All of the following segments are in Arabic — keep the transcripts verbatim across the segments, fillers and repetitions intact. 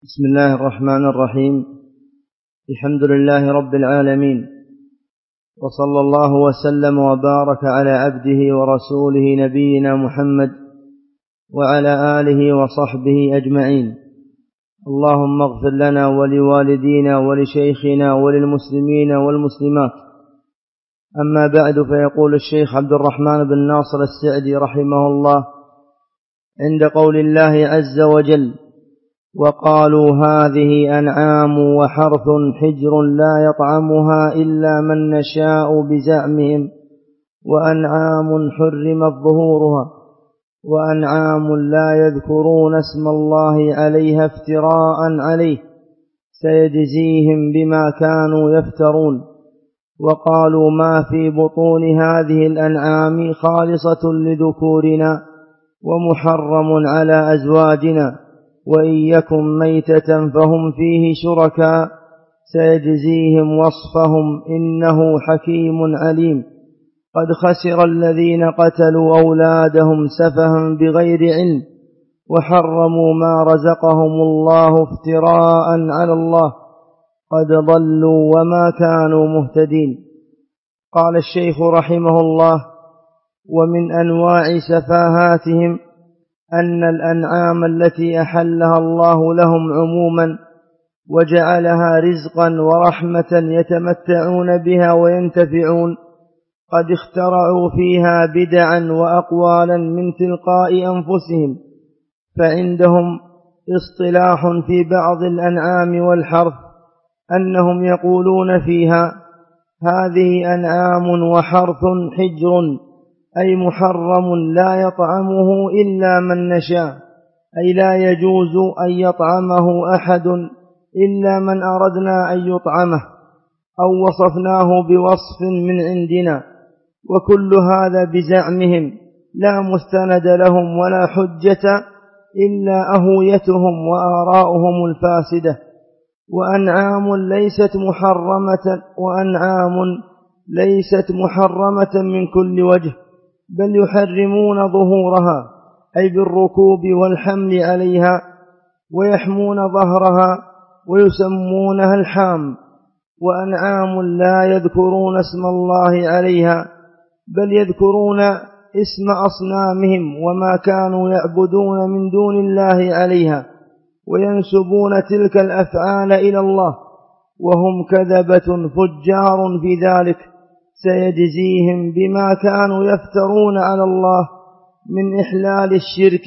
بسم الله الرحمن الرحيم. الحمد لله رب العالمين، وصلى الله وسلم وبارك على عبده ورسوله نبينا محمد وعلى آله وصحبه أجمعين. اللهم اغفر لنا ولوالدينا ولشيخنا وللمسلمين والمسلمات. أما بعد، فيقول الشيخ عبد الرحمن بن ناصر السعدي رحمه الله عند قول الله عز وجل: وقالوا هذه أنعام وحرث حجر لا يطعمها إلا من نشاء بزعمهم، وأنعام حرمت ظهورها، وأنعام لا يذكرون اسم الله عليها افتراء عليه، سيجزيهم بما كانوا يفترون. وقالوا ما في بطون هذه الأنعام خالصة لذكورنا ومحرم على أزواجنا، وإن يكن ميتة فهم فيه شركاء، سيجزيهم وصفهم إنه حكيم عليم. قد خسر الذين قتلوا أولادهم سفها بغير علم، وحرموا ما رزقهم الله افتراء على الله، قد ضلوا وما كانوا مهتدين. قال الشيخ رحمه الله: ومن أنواع سفاهاتهم أن الأنعام التي أحلها الله لهم عموما وجعلها رزقا ورحمة يتمتعون بها وينتفعون، قد اخترعوا فيها بدعا وأقوالا من تلقاء أنفسهم، فعندهم اصطلاح في بعض الأنعام والحرث أنهم يقولون فيها: هذه أنعام وحرث حجر، أي محرم لا يطعمه إلا من نشاء، أي لا يجوز أن يطعمه أحد إلا من أردنا أن يطعمه أو وصفناه بوصف من عندنا. وكل هذا بزعمهم، لا مستند لهم ولا حجة إلا أهويتهم وآراؤهم الفاسدة. وأنعام ليست محرمة وأنعام ليست محرمة من كل وجه، بل يحرمون ظهورها، أي بالركوب والحمل عليها، ويحمون ظهرها ويسمونها الحام. وأنعام لا يذكرون اسم الله عليها، بل يذكرون اسم أصنامهم وما كانوا يعبدون من دون الله عليها، وينسبون تلك الأفعال إلى الله، وهم كذبة فجار في ذلك، سيجزيهم بما كانوا يفترون على الله من إحلال الشرك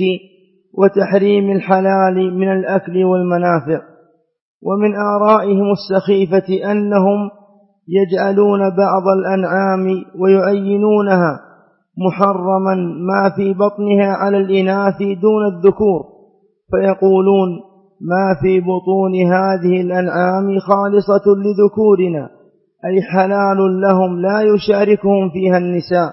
وتحريم الحلال من الأكل والمنافع. ومن آرائهم السخيفة أنهم يجعلون بعض الأنعام ويعينونها محرما ما في بطنها على الإناث دون الذكور، فيقولون: ما في بطون هذه الأنعام خالصة لذكورنا، أي حلال لهم لا يشاركهم فيها النساء،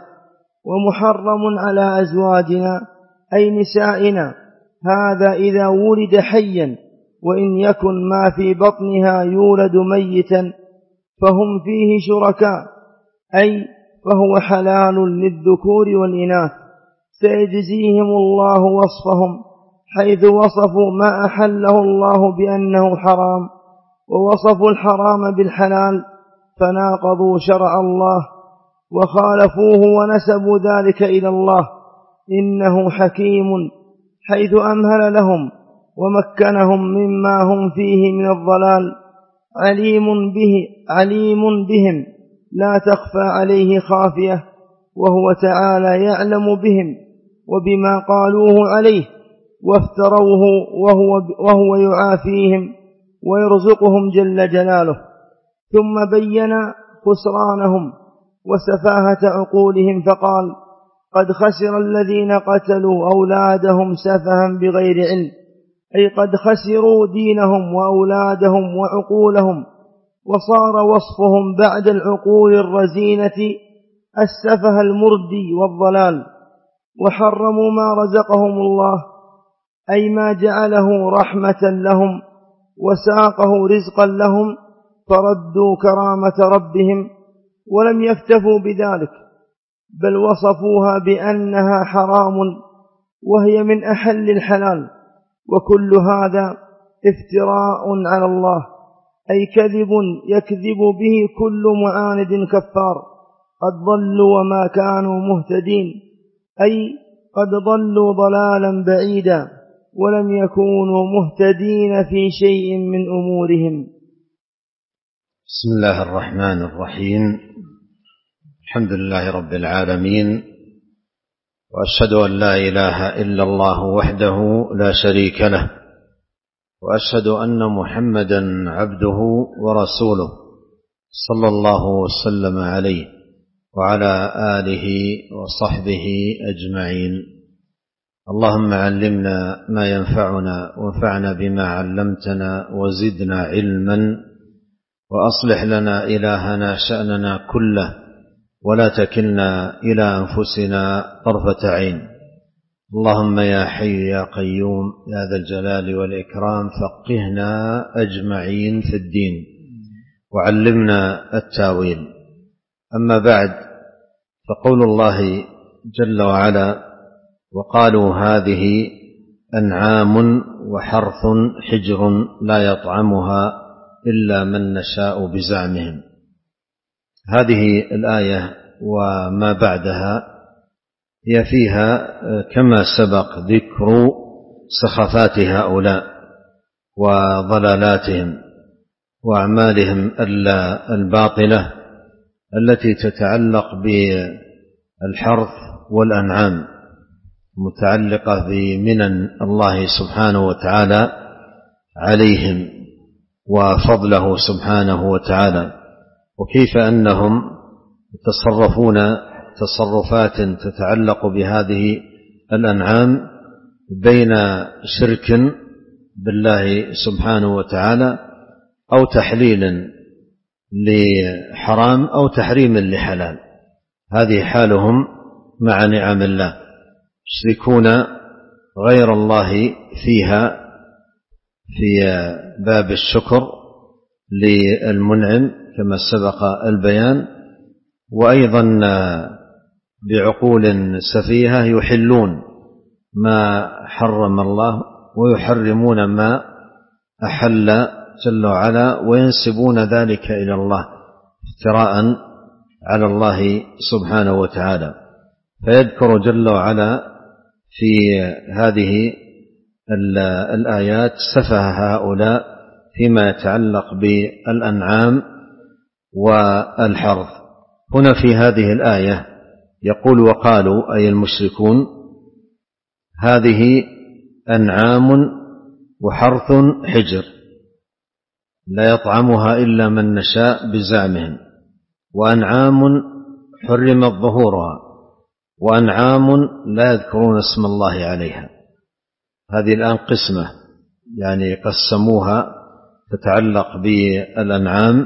ومحرم على أزواجنا، أي نسائنا، هذا إذا ولد حيا، وإن يكن ما في بطنها يولد ميتا فهم فيه شركاء، أي فهو حلال للذكور والإناث. سيجزيهم الله وصفهم، حيث وصفوا ما أحله الله بأنه حرام، ووصفوا الحرام بالحلال، فناقضوا شرع الله وخالفوه ونسبوا ذلك إلى الله. إنه حكيم، حيث أمهل لهم ومكنهم مما هم فيه من الضلال، عليم به عليم بهم، لا تخفى عليه خافية، وهو تعالى يعلم بهم وبما قالوه عليه وافتروه، وهو, وهو يعافيهم ويرزقهم جل جلاله. ثم بين خسرانهم وسفاهة عقولهم فقال: قد خسر الذين قتلوا أولادهم سفها بغير علم، أي قد خسروا دينهم وأولادهم وعقولهم، وصار وصفهم بعد العقول الرزينة السفه المردي والضلال. وحرموا ما رزقهم الله، أي ما جعله رحمة لهم وساقه رزقا لهم، فردوا كرامة ربهم ولم يكتفوا بذلك، بل وصفوها بأنها حرام وهي من أحل الحلال. وكل هذا افتراء على الله، أي كذب يكذب به كل معاند كفار، قد ضلوا وما كانوا مهتدين، أي قد ضلوا ضلالا بعيدا ولم يكونوا مهتدين في شيء من أمورهم. بسم الله الرحمن الرحيم. الحمد لله رب العالمين، وأشهد أن لا إله إلا الله وحده لا شريك له، وأشهد أن محمدا عبده ورسوله صلى الله وسلم عليه وعلى آله وصحبه أجمعين. اللهم علمنا ما ينفعنا وانفعنا بما علمتنا وزدنا علما، وأصلح لنا إلهنا شأننا كله ولا تكلنا إلى أنفسنا طرفة عين. اللهم يا حي يا قيوم يا ذا الجلال والإكرام فقهنا أجمعين في الدين وعلمنا التاويل. أما بعد، فقول الله جل وعلا: وقالوا هذه أنعام وحرث حجر لا يطعمها إلا من نشاء بزعمهم. هذه الآية وما بعدها هي فيها كما سبق ذكر سخافات هؤلاء وضلالاتهم وأعمالهم الباطلة التي تتعلق بالحرث والأنعام، متعلقة بمنن الله سبحانه وتعالى عليهم وفضله سبحانه وتعالى، وكيف أنهم يتصرفون تصرفات تتعلق بهذه الأنعام بين شرك بالله سبحانه وتعالى أو تحليل لحرام أو تحريم لحلال. هذه حالهم مع نعم الله، يشركون غير الله فيها في باب الشكر للمنعم كما سبق البيان، وأيضا بعقول سفيهة يحلون ما حرم الله ويحرمون ما أحل جل وعلا، وينسبون ذلك إلى الله افتراء على الله سبحانه وتعالى. فيذكر جل وعلا في هذه الآيات سفه هؤلاء فيما يتعلق بالأنعام والحرث. هنا في هذه الآية يقول: وقالوا أي المشركون هذه أنعام وحرث حجر لا يطعمها إلا من نشاء بزعمهم، وأنعام حرمت ظهورها، وأنعام لا يذكرون اسم الله عليها. هذه الآن قسمة، يعني قسموها تتعلق بالأنعام،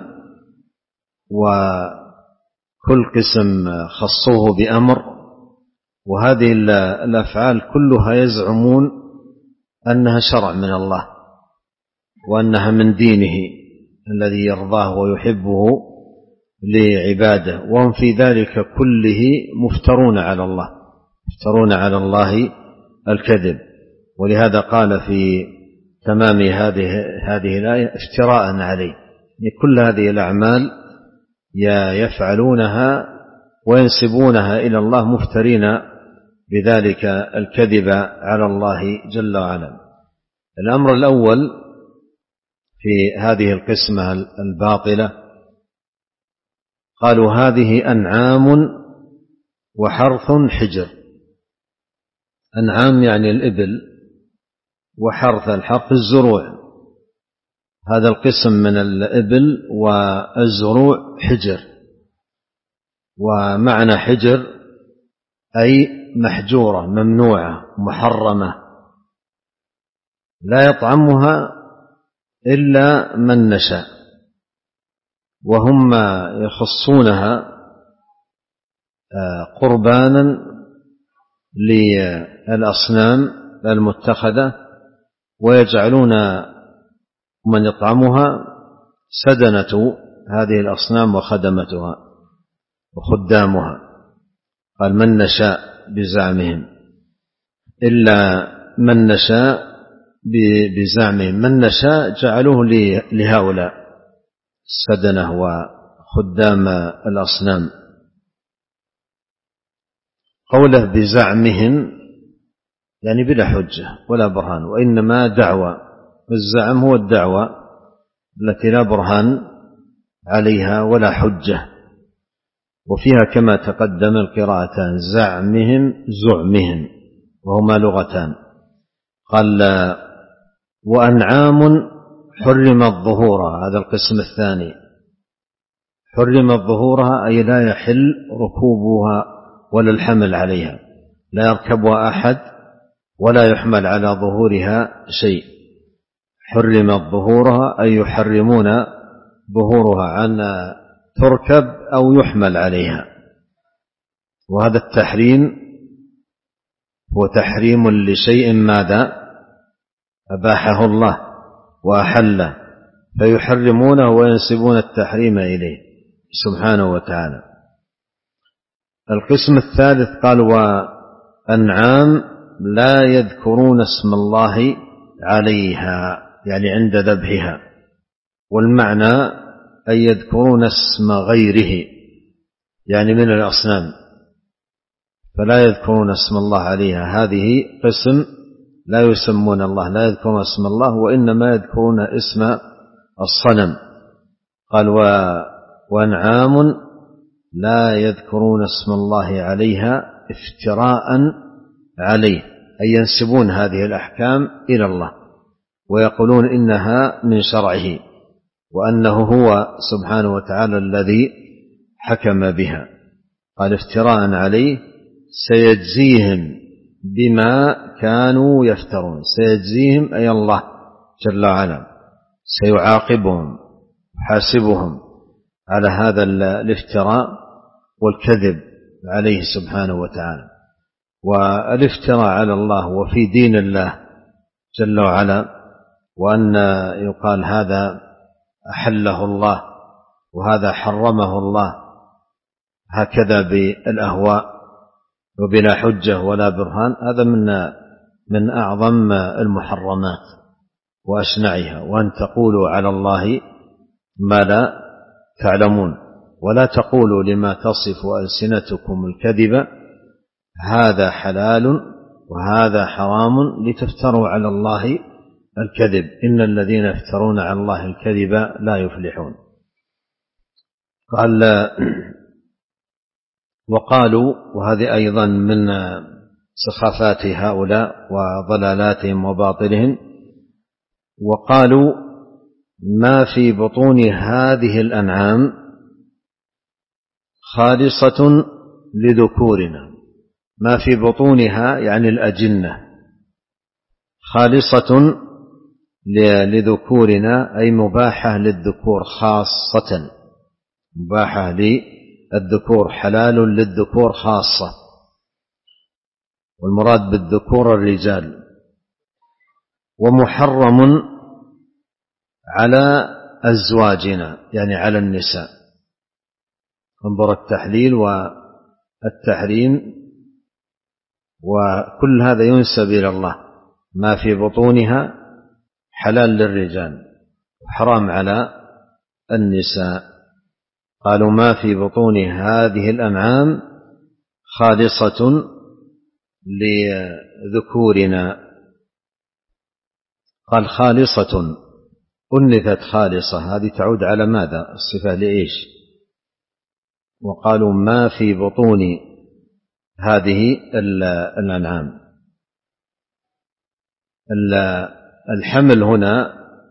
وكل قسم خصوه بأمر، وهذه الأفعال كلها يزعمون أنها شرع من الله وأنها من دينه الذي يرضاه ويحبه لعباده، وهم في ذلك كله مفترون على الله، مفترون على الله الكذب. ولهذا قال في تمام هذه هذه الآية افتراء عليه، يعني كل هذه الأعمال يفعلونها وينسبونها إلى الله مفترين بذلك الكذب على الله جل وعلا. الأمر الأول في هذه القسمة الباطلة قالوا هذه أنعام وحرث حجر. أنعام يعني الإبل، وحرث الحرث الزروع. هذا القسم من الإبل والزروع حجر، ومعنى حجر أي محجورة ممنوعة محرمة لا يطعمها إلا من نشاء، وهم يخصونها قربانا للأصنام المتخذة، ويجعلون من يطعمها سدنة هذه الأصنام وخدمتها وخدامها. قال من نشاء بزعمهم إلا من نشاء بزعمهم من نشاء جعلوه لهؤلاء السدنة وخدام الأصنام. قوله بزعمهم يعني بلا حجة ولا برهان، وإنما دعوة. الزعم هو الدعوة التي لا برهان عليها ولا حجة، وفيها كما تقدم القراءتان زعمهم زعمهم وهما لغتان. قال وأنعام حرمت ظهورها، هذا القسم الثاني، حرمت ظهورها أي لا يحل ركوبها ولا الحمل عليها، لا يركبها أحد ولا يحمل على ظهورها شيء. حرمت ظهورها أي يحرمون ظهورها عن تركب أو يحمل عليها، وهذا التحريم هو تحريم لشيء ماذا أباحه الله وأحله، فيحرمونه وينسبون التحريم إليه سبحانه وتعالى. القسم الثالث قال وأنعام لا يذكرون اسم الله عليها، يعني عند ذبحها، والمعنى أن يذكرون اسم غيره يعني من الأصنام، فلا يذكرون اسم الله عليها. هذه قسم لا يسمون الله، لا يذكرون اسم الله، وإنما يذكرون اسم الصنم. قال وأنعام لا يذكرون اسم الله عليها افتراء عليه، أي ينسبون هذه الأحكام إلى الله ويقولون إنها من شرعه وأنه هو سبحانه وتعالى الذي حكم بها. قال افتراء عليه سيجزيهم بما كانوا يفترون، سيجزيهم أي الله جل وعلا سيعاقبهم حاسبهم على هذا الافتراء والكذب عليه سبحانه وتعالى. والافتراء على الله وفي دين الله جل وعلا، وأن يقال هذا أحله الله وهذا حرمه الله هكذا بالأهواء وبلا حجة ولا برهان، هذا من من أعظم المحرمات وأشنعها. وأن تقولوا على الله ما لا تعلمون، ولا تقولوا لما تصف ألسنتكم الكذب هذا حلال وهذا حرام لتفتروا على الله الكذب إن الذين يفترون على الله الكذب لا يفلحون. قال وقالوا، وهذه أيضا من سخافات هؤلاء وضلالاتهم وباطلهم، وقالوا ما في بطون هذه الأنعام خالصة لذكورنا. ما في بطونها يعني الأجنة، خالصة لذكورنا أي مباحة للذكور خاصة، مباحة للذكور، حلال للذكور خاصة، والمراد بالذكور الرجال. ومحرم على أزواجنا يعني على النساء. انظر التحليل والتحريم، وكل هذا ينسب إلى الله. ما في بطونها حلال للرجال وحرام على النساء. قالوا ما في بطون هذه الأنعام خالصة لذكورنا. قال خالصة أنثت خالصة، هذه تعود على ماذا؟ الصفة لإيش؟ وقالوا ما في بطون هذه الأنعام. الحمل هنا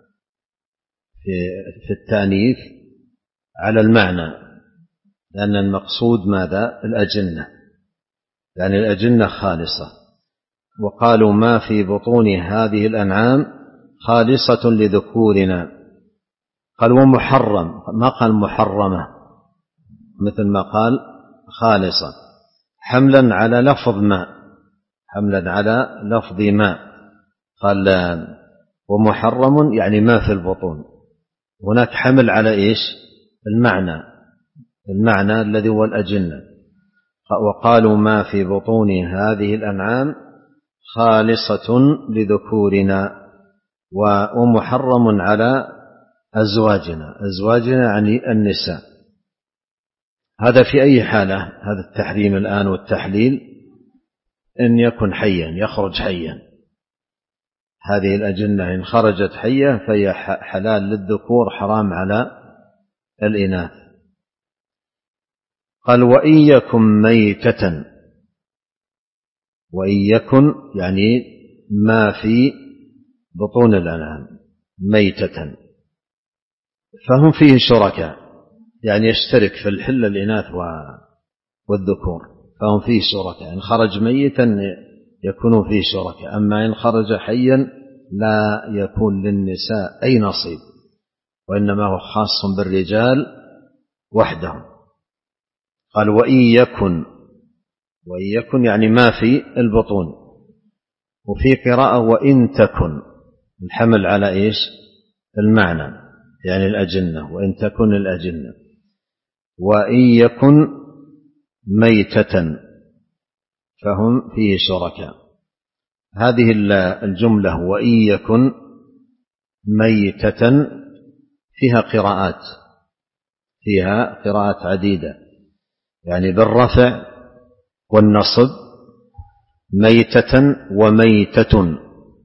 في التأنيث على المعنى، لأن المقصود ماذا؟ الأجنة، يعني الأجنة خالصة. وقالوا ما في بطون هذه الأنعام خالصة لذكورنا. قال ومحرم، ما قال محرمة مثل ما قال خالصة، حملا على لفظ ما، حملا على لفظ ما. قال ومحرم يعني ما في البطون، هناك حمل على إيش؟ المعنى، المعنى الذي هو الأجنة. وقالوا ما في بطون هذه الأنعام خالصة لذكورنا ومحرم على أزواجنا. أزواجنا يعني النساء. هذا في أي حالة؟ هذا التحريم الآن والتحليل إن يكن حيا، يخرج حيا. هذه الأجنة إن خرجت حية فهي حلال للذكور، حرام على الإناث. قال وإن يكن ميتة، وإن يكن يعني ما في بطون الأنعام ميتة فهم فيه شركاء، يعني يشترك في الحل الإناث والذكور، فهم فيه شركاء. إن خرج ميتا يكونوا فيه شركاء، أما إن خرج حيا لا يكون للنساء أي نصيب، وإنما هو خاص بالرجال وحدهم. قال وإن يكن، وإن يكن يعني ما في البطون. وفي قراءة وإن تكن، الحمل على إيش؟ المعنى، يعني الأجنة، وإن تكن الأجنة. وإن يكن ميتة فهم فيه شركاء. هذه الجملة وإن يكن ميتة فيها قراءات، فيها قراءات عديدة، يعني بالرفع والنصب، ميتة وميتة،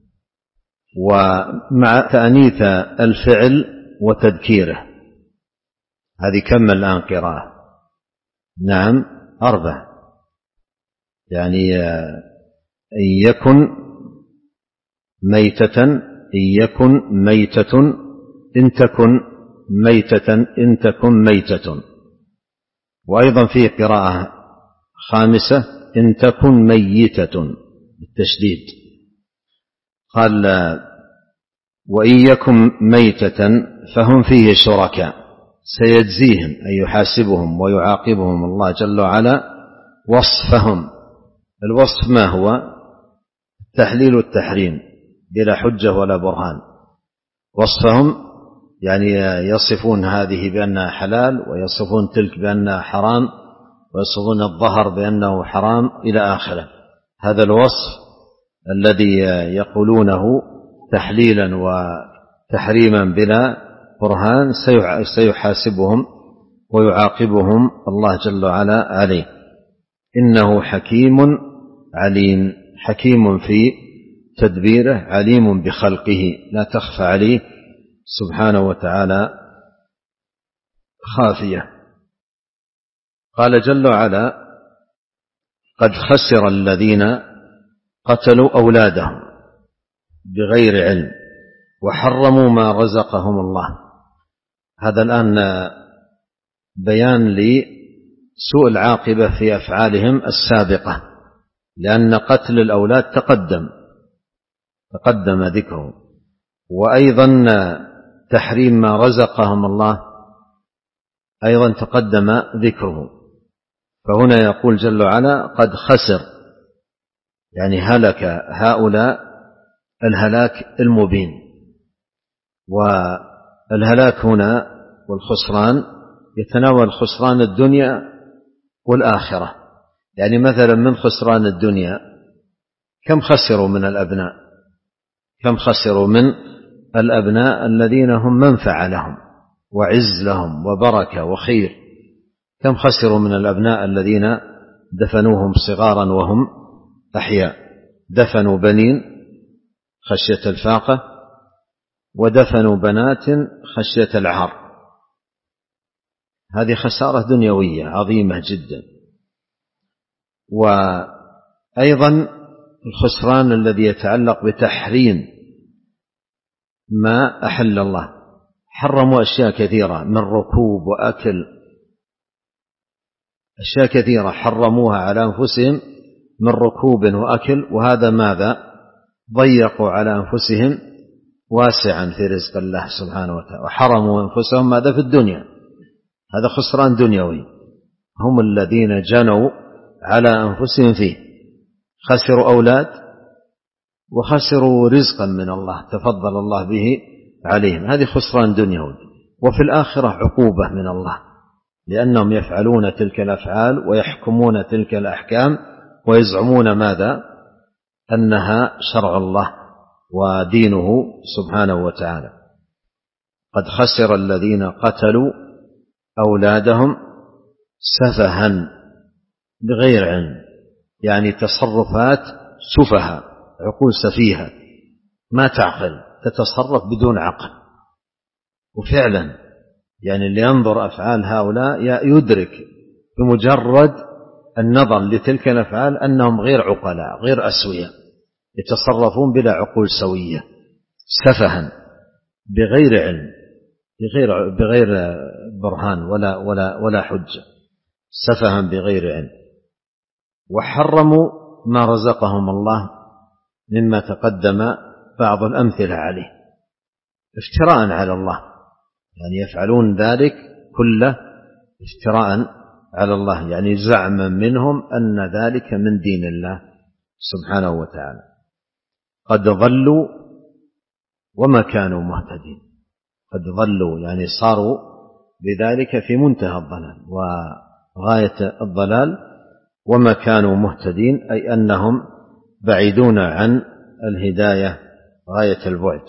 ومع تأنيث الفعل وتذكيره. هذه كم الآن قراءة؟ نعم أربع. يعني إن يكن ميتة، إن يكن ميتة، إن تكن ميتة، إن تكن ميتة. وأيضا في قراءة خامسة إن تكن ميتة بالتشديد. قال وإن يكن ميتة فهم فيه شركاء، سيجزيهم أي يحاسبهم ويعاقبهم الله جل وعلا وصفهم. الوصف ما هو؟ التحليل والتحريم بلا حجة ولا برهان. وصفهم يعني يصفون هذه بأنها حلال، ويصفون تلك بأنها حرام، ويصفون الظهر بأنه حرام إلى آخره. هذا الوصف الذي يقولونه تحليلا وتحريما بلا برهان سيحاسبهم ويعاقبهم الله جل وعلا عليه. إنه حكيم عليم، حكيم في تدبيره، عليم بخلقه، لا تخفى عليه سبحانه وتعالى خافية. قال جل وعلا قد خسر الذين قتلوا أولادهم بغير علم وحرموا ما رزقهم الله. هذا الآن بيان لسوء العاقبة في أفعالهم السابقة، لأن قتل الأولاد تقدم تقدم ذكره، وأيضا تحريم ما رزقهم الله أيضا تقدم ذكره. فهنا يقول جل وعلا قد خسر، يعني هلك هؤلاء الهلاك المبين. والهلاك هنا والخسران يتناول خسران الدنيا والآخرة. يعني مثلا من خسران الدنيا كم خسروا من الأبناء؟ كم خسروا من الأبناء الذين هم منفعة لهم وعز لهم وبركة وخير؟ كم خسروا من الأبناء الذين دفنوهم صغارا وهم أحياء؟ دفنوا بنين خشية الفاقة، ودفنوا بنات خشية العار. هذه خسارة دنيوية عظيمة جدا. وأيضا الخسران الذي يتعلق بتحريم ما أحل الله. حرموا أشياء كثيرة من ركوب وأكل، أشياء كثيرة حرموها على أنفسهم من ركوب وأكل، وهذا ماذا؟ ضيقوا على أنفسهم واسعا في رزق الله سبحانه وتعالى، وحرموا أنفسهم ماذا؟ في الدنيا. هذا خسران دنيوي، هم الذين جنوا على أنفسهم فيه، خسروا أولاد وخسروا رزقا من الله تفضل الله به عليهم. هذه خسران دنيوي. وفي الآخرة عقوبة من الله، لأنهم يفعلون تلك الأفعال ويحكمون تلك الأحكام ويزعمون ماذا؟ أنها شرع الله ودينه سبحانه وتعالى. قد خسر الذين قتلوا أولادهم سفها بغير علم، يعني تصرفات سفهة، عقول سفيهة ما تعقل، تتصرف بدون عقل. وفعلا يعني اللي ينظر أفعال هؤلاء يدرك بمجرد النظر لتلك الأفعال أنهم غير عقلاء، غير أسوياء، يتصرفون بلا عقول سوية، سفها بغير علم، بغير بغير برهان ولا ولا ولا حجة، سفها بغير علم. وحرموا ما رزقهم الله مما تقدم بعض الأمثلة عليه افتراء على الله، يعني يفعلون ذلك كله افتراء على الله، يعني زعما منهم أن ذلك من دين الله سبحانه وتعالى. قد ضلوا وما كانوا مهتدين، قد ضلوا يعني صاروا بذلك في منتهى الضلال وغاية الضلال، وما كانوا مهتدين أي أنهم بعيدون عن الهداية غاية البعد.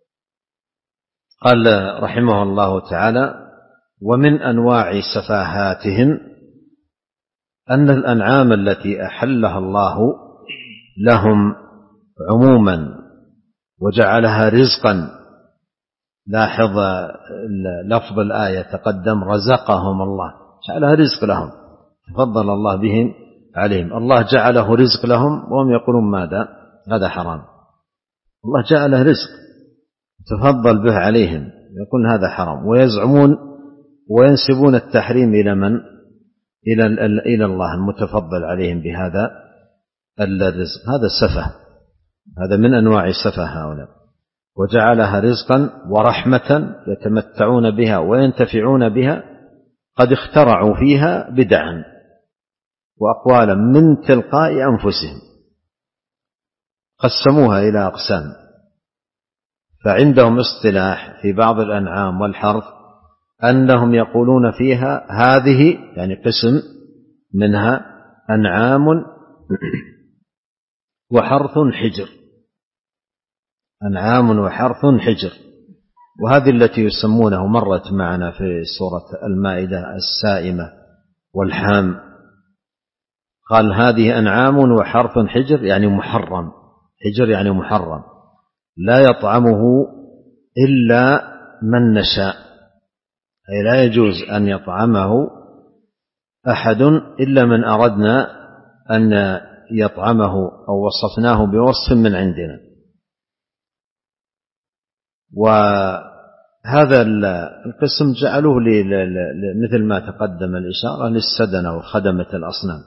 قال رحمه الله تعالى: ومن أنواع سفاهاتهم أن الأنعام التي أحلها الله لهم عموما وجعلها رزقا، لاحظ لفظ الآية تقدم رزقهم الله، جعلها رزق لهم، تفضل الله بهم عليهم. الله جعله رزق لهم وهم يقولون ماذا؟ هذا حرام. الله جعله رزق تفضل به عليهم، يقول هذا حرام، ويزعمون وينسبون التحريم إلى من؟ إلى إلى الله المتفضل عليهم بهذا الرزق. هذا سفه، هذا من أنواع سفه هؤلاء. وجعلها رزقا ورحمة يتمتعون بها وينتفعون بها، قد اخترعوا فيها بدعا وأقوالا من تلقاء أنفسهم، قسموها إلى أقسام. فعندهم اصطلاح في بعض الأنعام والحرث أنهم يقولون فيها هذه، يعني قسم منها، أنعام وحرث حجر، أنعام وحرث حجر. وهذه التي يسمونه مرت معنا في سورة المائدة السائمة والحام، قال هذه أنعام وحرث حجر يعني محرم، حجر يعني محرم، لا يطعمه إلا من نشاء، أي لا يجوز أن يطعمه أحد إلا من أردنا أن يطعمه أو وصفناه بوصف من عندنا. وهذا القسم جعلوه مثل ما تقدم الإشارة للسدنة وخدمة الأصنام،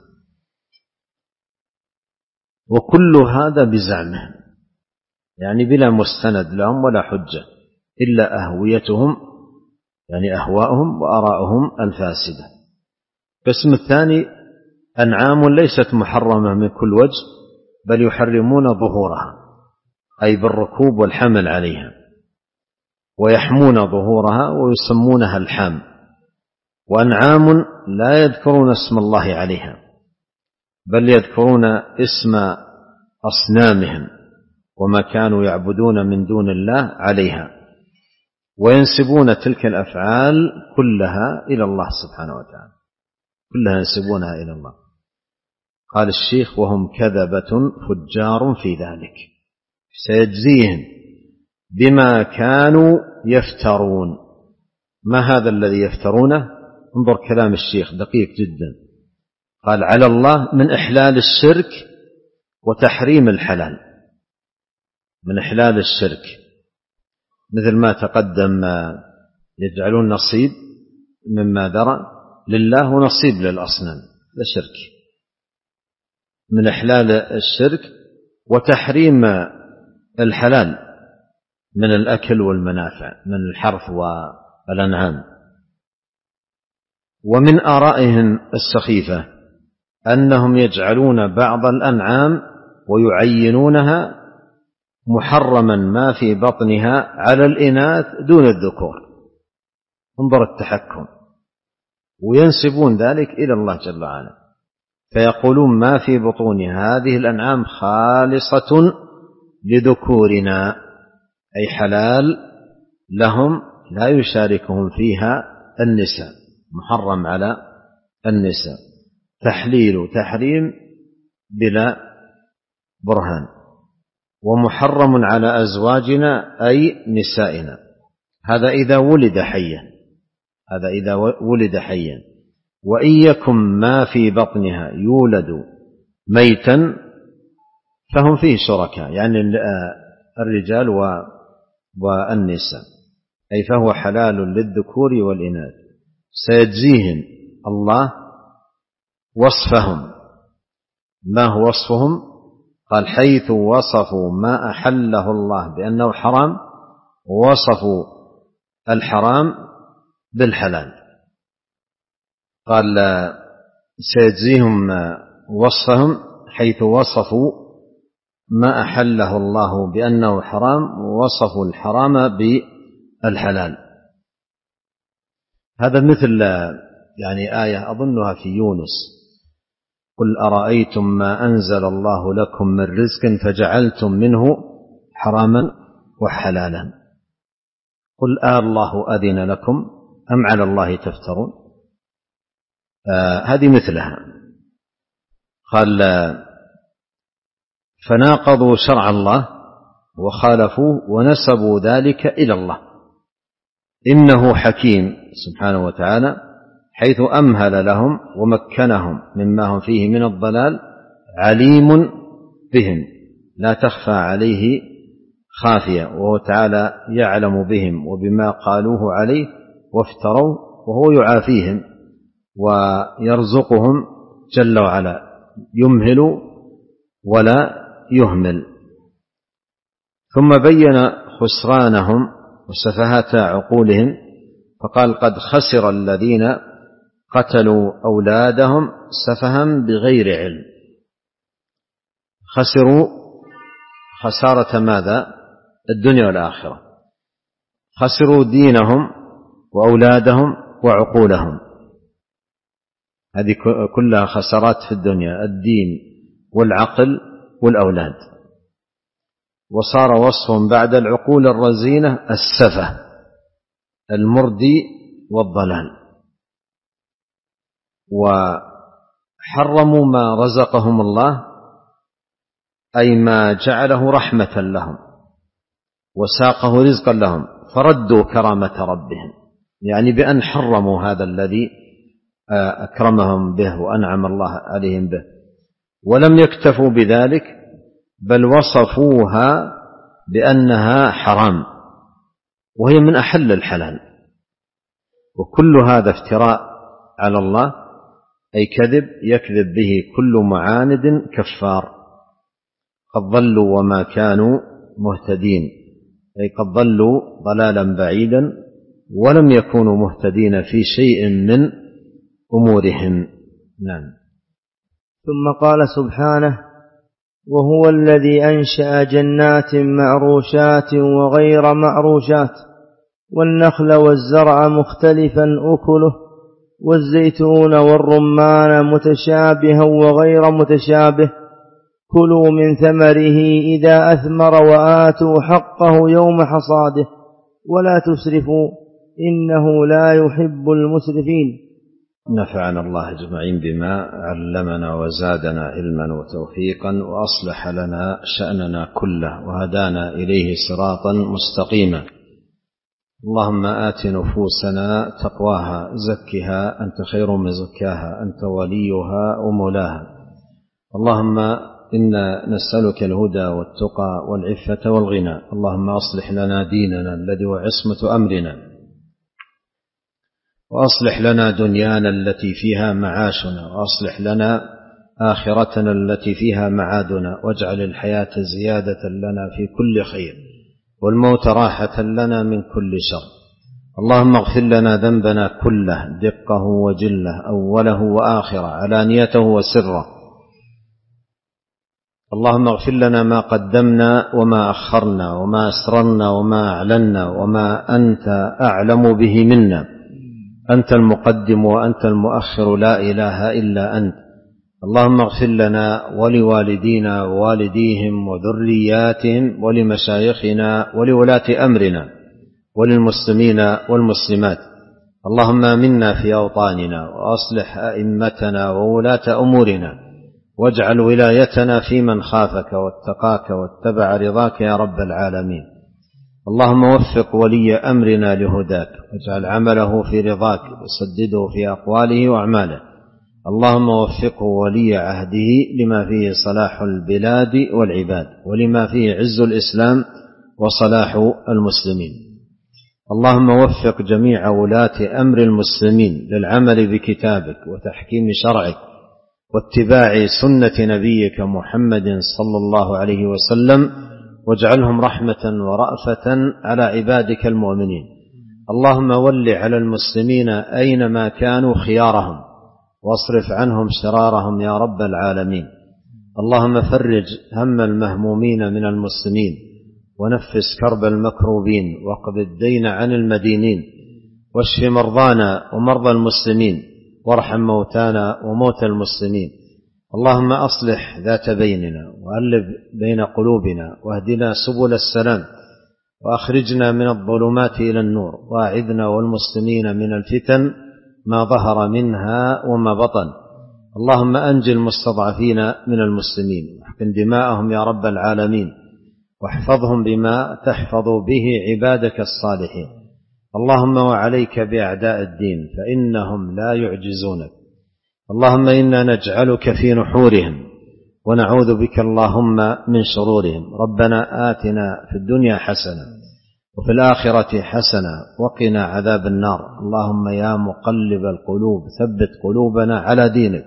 وكل هذا بزعمهم، يعني بلا مستند لهم ولا حجة إلا أهويتهم، يعني أهواءهم وآراءهم الفاسدة. القسم الثاني أنعام ليست محرمة من كل وجه، بل يحرمون ظهورها، أي بالركوب والحمل عليها، ويحمون ظهورها ويسمونها الحام. وأنعام لا يذكرون اسم الله عليها، بل يذكرون اسم أصنامهم وما كانوا يعبدون من دون الله عليها، وينسبون تلك الأفعال كلها إلى الله سبحانه وتعالى، كلها ينسبونها إلى الله. قال الشيخ: وهم كذبة فجار في ذلك، سيجزيهم بما كانوا يفترون. ما هذا الذي يفترونه؟ انظر كلام الشيخ دقيق جدا. قال: على الله من إحلال الشرك وتحريم الحلال، من إحلال الشرك مثل ما تقدم، يجعلون نصيب مما ذرأ لله ونصيب للأصنام، لا شرك. من إحلال الشرك وتحريم الحلال من الأكل والمنافع من الحرث والأنعام. ومن آرائهم السخيفة أنهم يجعلون بعض الأنعام ويعينونها محرما ما في بطنها على الإناث دون الذكور، انظر التحكم، وينسبون ذلك إلى الله جل وعلا، فيقولون ما في بطون هذه الأنعام خالصة لذكورنا، أي حلال لهم لا يشاركهم فيها النساء، محرم على النساء. تحليل تحريم بلا برهان. ومحرم على أزواجنا أي نسائنا، هذا إذا ولد حيا، هذا إذا ولد حيا. وإن يكن ما في بطنها يولد ميتا فهم فيه شركاء، يعني الرجال والنساء، أي فهو حلال للذكور والإناث. سيجزيهم الله وصفهم. ما هو وصفهم؟ قال حيث وصفوا ما أحله الله بأنه حرام، وصفوا الحرام بالحلال. قال سيجزيهم وصفهم حيث وصفوا ما أحله الله بأنه حرام، ووصفوا الحرام بالحلال. هذا مثل يعني آية أظنها في يونس: قل أرأيتم ما أنزل الله لكم من رزق فجعلتم منه حراما وحلالا قل آه الله أذن لكم أم على الله تفترون. آه هذه مثلها. قال فناقضوا شرع الله وخالفوه ونسبوا ذلك إلى الله، إنه حكيم سبحانه وتعالى حيث أمهل لهم ومكنهم مما هم فيه من الضلال، عليم بهم لا تخفى عليه خافية، وهو تعالى يعلم بهم وبما قالوه عليه وافتروا، وهو يعافيهم ويرزقهم جل وعلا، يمهل ولا يهمل. ثم بين خسرانهم وسفهات عقولهم فقال قد خسر الذين قتلوا أولادهم سفها بغير علم. خسروا خسارة ماذا؟ الدنيا والآخرة. خسروا دينهم وأولادهم وعقولهم، هذه كلها خسارات في الدنيا، الدين والعقل والأولاد. وصار وصفهم بعد العقول الرزينة السفه المردي والضلال. وحرموا ما رزقهم الله، أي ما جعله رحمة لهم وساقه رزقا لهم، فردوا كرامة ربهم، يعني بأن حرموا هذا الذي أكرمهم به وأنعم الله عليهم به. ولم يكتفوا بذلك بل وصفوها بأنها حرام وهي من أحل الحلال. وكل هذا افتراء على الله، أي كذب يكذب به كل معاند كفار. قد ضلوا وما كانوا مهتدين، أي قد ضلوا ضلالا بعيدا ولم يكونوا مهتدين في شيء من أمورهم. نعم. ثم قال سبحانه: وهو الذي أنشأ جنات معروشات وغير معروشات والنخل والزرع مختلفا أكله والزيتون والرمان متشابها وغير متشابه كلوا من ثمره إذا أثمر وآتوا حقه يوم حصاده ولا تسرفوا إنه لا يحب المسرفين. نفعنا الله أجمعين بما علمنا وزادنا علما وتوفيقا، وأصلح لنا شأننا كله وهدانا إليه صراطا مستقيما. اللهم آت نفوسنا تقواها زكها أنت خير من زكاها أنت وليها ومولاها. اللهم إنا نسألك الهدى والتقى والعفة والغنى. اللهم أصلح لنا ديننا الذي هو عصمة أمرنا، وأصلح لنا دنيانا التي فيها معاشنا، وأصلح لنا آخرتنا التي فيها معادنا، واجعل الحياة زيادة لنا في كل خير والموت راحة لنا من كل شر. اللهم اغفر لنا ذنبنا كله دقه وجله أوله وآخره علانيته وسره. اللهم اغفر لنا ما قدمنا وما أخرنا وما أسررنا وما أعلنا وما أنت أعلم به منا. أنت المقدم وأنت المؤخر لا إله إلا أنت. اللهم اغفر لنا ولوالدينا ووالديهم وذرياتهم ولمشايخنا ولولاة أمرنا وللمسلمين والمسلمات. اللهم آمنا في أوطاننا وأصلح أئمتنا وولاة أمورنا واجعل ولايتنا في من خافك واتقاك واتبع رضاك يا رب العالمين. اللهم وفق ولي أمرنا لهداك واجعل عمله في رضاك وسدده في أقواله وأعماله. اللهم وفقه ولي عهده لما فيه صلاح البلاد والعباد ولما فيه عز الإسلام وصلاح المسلمين. اللهم وفق جميع ولاة أمر المسلمين للعمل بكتابك وتحكيم شرعك واتباع سنة نبيك محمد صلى الله عليه وسلم واجعلهم رحمة ورأفة على عبادك المؤمنين. اللهم ول على المسلمين أينما كانوا خيارهم واصرف عنهم شرارهم يا رب العالمين. اللهم فرج هم المهمومين من المسلمين ونفس كرب المكروبين واقض الدين عن المدينين واشف مرضانا ومرضى المسلمين وارحم موتانا وموتى المسلمين. اللهم أصلح ذات بيننا وألف بين قلوبنا واهدنا سبل السلام وأخرجنا من الظلمات إلى النور وأعذنا والمسلمين من الفتن ما ظهر منها وما بطن. اللهم أنجِ المستضعفين من المسلمين واحقن دماءهم يا رب العالمين واحفظهم بما تحفظ به عبادك الصالحين. اللهم وعليك بأعداء الدين فإنهم لا يعجزونك. اللهم إنا نجعلك في نحورهم ونعوذ بك اللهم من شرورهم. ربنا آتنا في الدنيا حسنة وفي الآخرة حسنة وقنا عذاب النار. اللهم يا مقلب القلوب ثبت قلوبنا على دينك.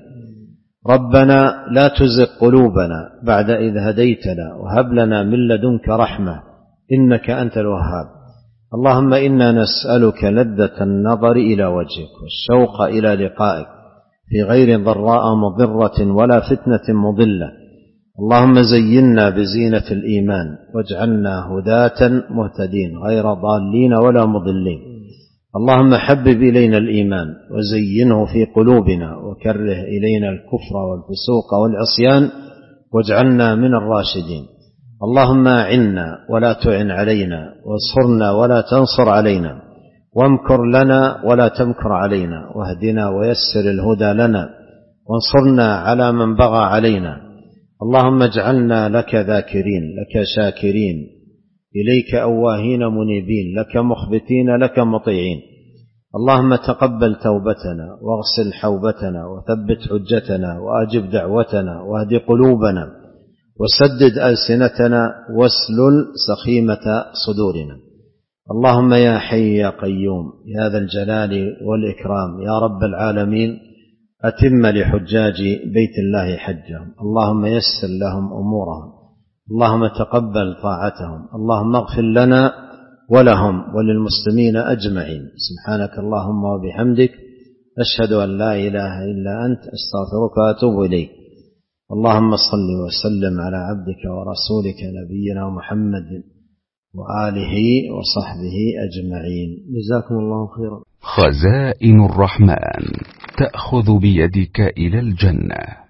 ربنا لا تزغ قلوبنا بعد إذ هديتنا وهب لنا من لدنك رحمة إنك أنت الوهاب. اللهم إنا نسألك لذة النظر إلى وجهك والشوق إلى لقائك في غير ضراء مضرة ولا فتنة مضلة. اللهم زينا بزينة الإيمان واجعلنا هداة مهتدين غير ضالين ولا مضلين. اللهم حبب إلينا الإيمان وزينه في قلوبنا وكره إلينا الكفر والفسوق والعصيان واجعلنا من الراشدين. اللهم أعنا ولا تعن علينا وانصرنا ولا تنصر علينا وامكر لنا ولا تمكر علينا واهدنا ويسر الهدى لنا وانصرنا على من بغى علينا. اللهم اجعلنا لك ذاكرين لك شاكرين إليك أواهين منيبين لك مخبتين لك مطيعين. اللهم تقبل توبتنا واغسل حوبتنا وثبت حجتنا وأجب دعوتنا واهد قلوبنا وسدد ألسنتنا واسلل سخيمة صدورنا. اللهم يا حي يا قيوم يا ذا الجلال والإكرام يا رب العالمين أتم لحجاج بيت الله حجهم. اللهم يسر لهم أمورهم. اللهم تقبل طاعتهم. اللهم اغفر لنا ولهم وللمسلمين أجمعين. سبحانك اللهم وبحمدك أشهد أن لا إله إلا أنت أستغفرك وأتوب إليك. اللهم صل وسلم على عبدك ورسولك نبينا محمد وآله وصحبه أجمعين. جزاكم الله خيرا. خزائن الرحمن تأخذ بيدك إلى الجنة.